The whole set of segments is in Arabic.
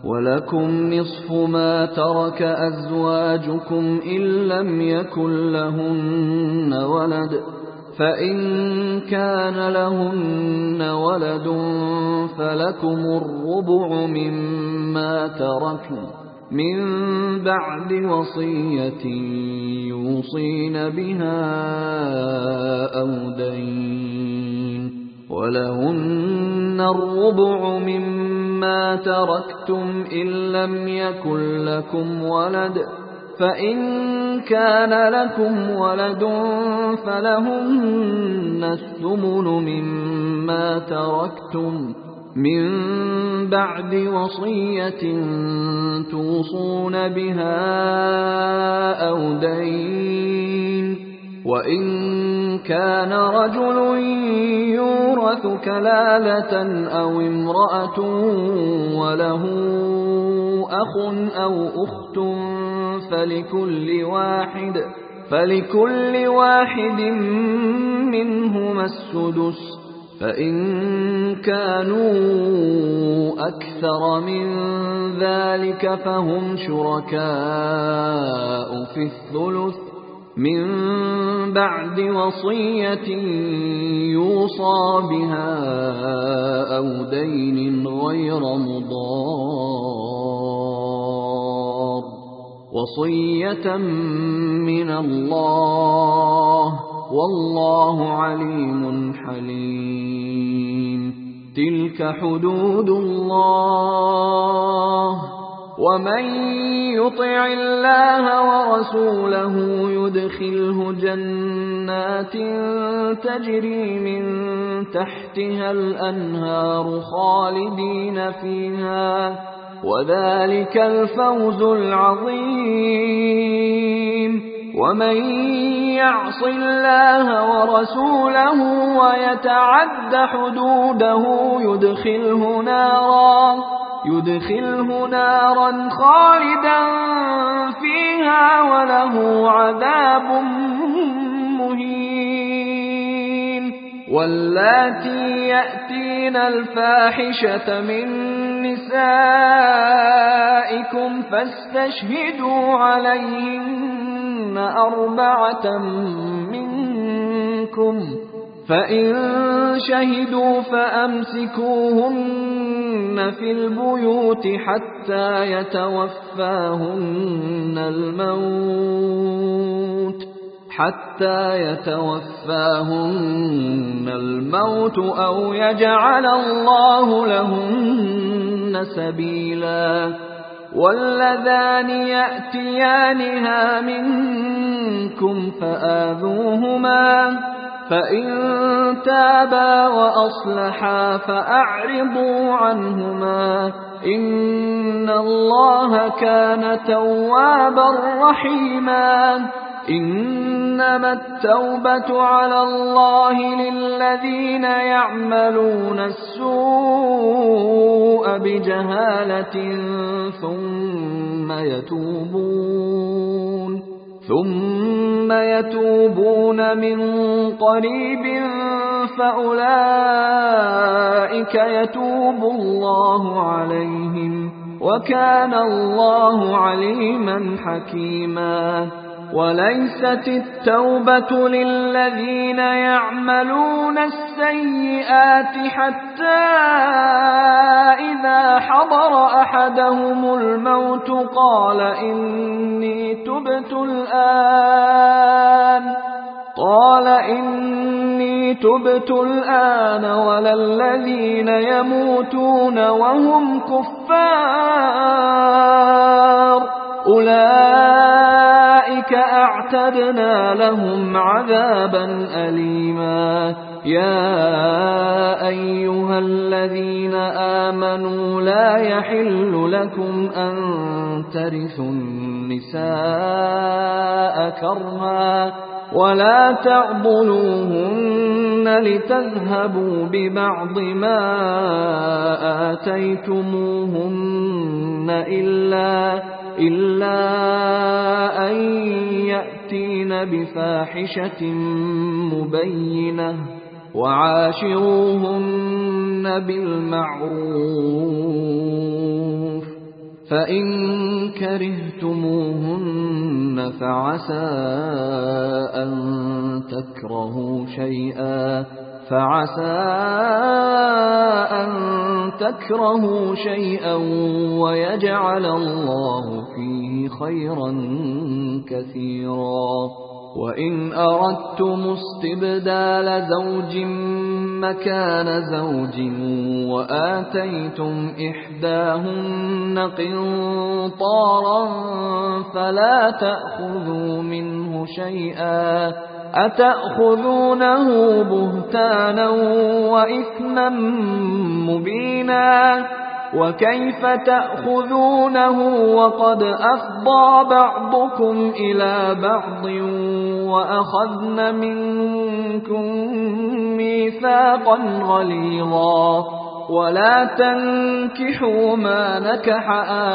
ولكم نصف ما ترك أزواجكم إن لم يكن لهن ولد، فإن كان لهن ولد فلكم الربع مما تركن من بعد وصية يوصين بها أو دين، ولهن الربع مما تركتم إن لم يكن لكم ولد، فإن كان لكم ولد فلهن الثمن مما تركتم من بعد وصية توصون بها أو دين، وإن كان رجل يورث كلالة أو امرأة وله أخ أو أخت فلكل واحد منهما السدس، فإن كانوا أكثر من ذلك فهم شركاء في الثلث من بعد وصية يوصى بها أو دين غير مضار، وصية من الله، والله عليم حليم. تلك حدود الله، ومن يطع الله ورسوله يدخله جنات تجري من تحتها الأنهار خالدين فيها، وذلك الفوز العظيم. ومن يعص الله ورسوله ويتعد حدوده يدخله نارا خالدا فيها وله عذاب مهين. واللاتي يأتين الفاحشة من نسائكم فاستشهدوا عليهن 4 منكم، فإن شهدوا فأمسكوهن في البيوت حتى يتوفاهن الموت أو يجعل الله لهن سبيلا. واللذان يأتيانها منكم فآذوهما، فإن تابا وأصلحا فأعرضوا عنهما، إن الله كان توابا رحيما. إنما التوبة على الله للذين يعملون السوء بجهالة ثم يتوبون من قريب فأولئك يتوب الله عليهم، وكان الله عليما حكيما. وليست التوبة للذين يعملون السيئات حتى إذا حضر أحدهم الموت قال إني تبت الآن ولا الذين يموتون وهم كفار، أولئك أعتدنا لهم عذابا أليما. يا أيها الذين آمنوا لا يحل لكم أن ترثوا النساء كرها ولا تعضلوهن لتذهبوا ببعض ما آتيتموهن إلا أن يأتين بفاحشة مبينة، وعاشروهن بالمعروف، فإن كرهتموهن فعسى أن تكرهوا شيئا ويجعل الله فيه خيرا كثيرا. وإن أردتم استبدال زوج مكان زوج وآتيتم إحداهن قنطارا فلا تأخذوا منه شيئا أتأخذونه بهتانا وإثما مبينا وكيف تأخذونه وقد أفضى بعضكم إلى بعض وأخذن منكم ميثاقا غليظا ولا تنكحوا ما نكح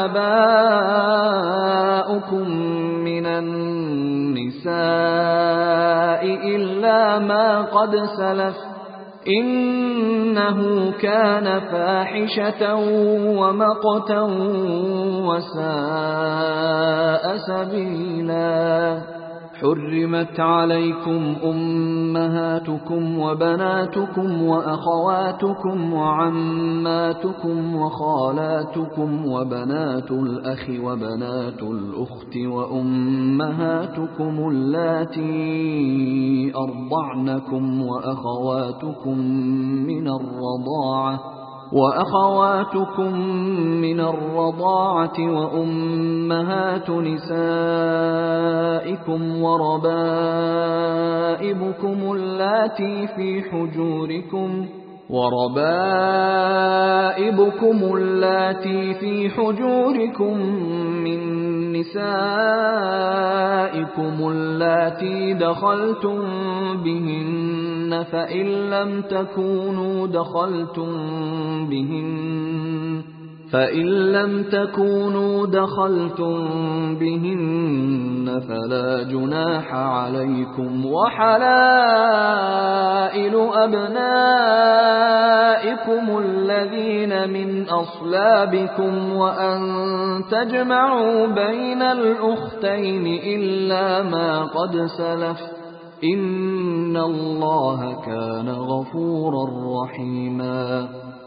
آباؤكم من النساء إلا ما قد سلف إنه كان فاحشة ومقتا وساء سبيلا. حرمت عليكم أمهاتكم وبناتكم وأخواتكم وعماتكم وخالاتكم وبنات الأخ وبنات الأخت وأمهاتكم اللاتي أرضعنكم وأخواتكم من الرضاعة وأمهات نسائكم وربائبكم اللاتي في حجوركم من نسائكم اللاتي دخلتم بهن فإن لم تكونوا دخلتم بهن فلا جناح عليكم وحلائل أبنائكم الذين من أصلابكم وأن تجمعوا بين الأختين إلا ما قد سلف إن الله كان غفورا رحيما.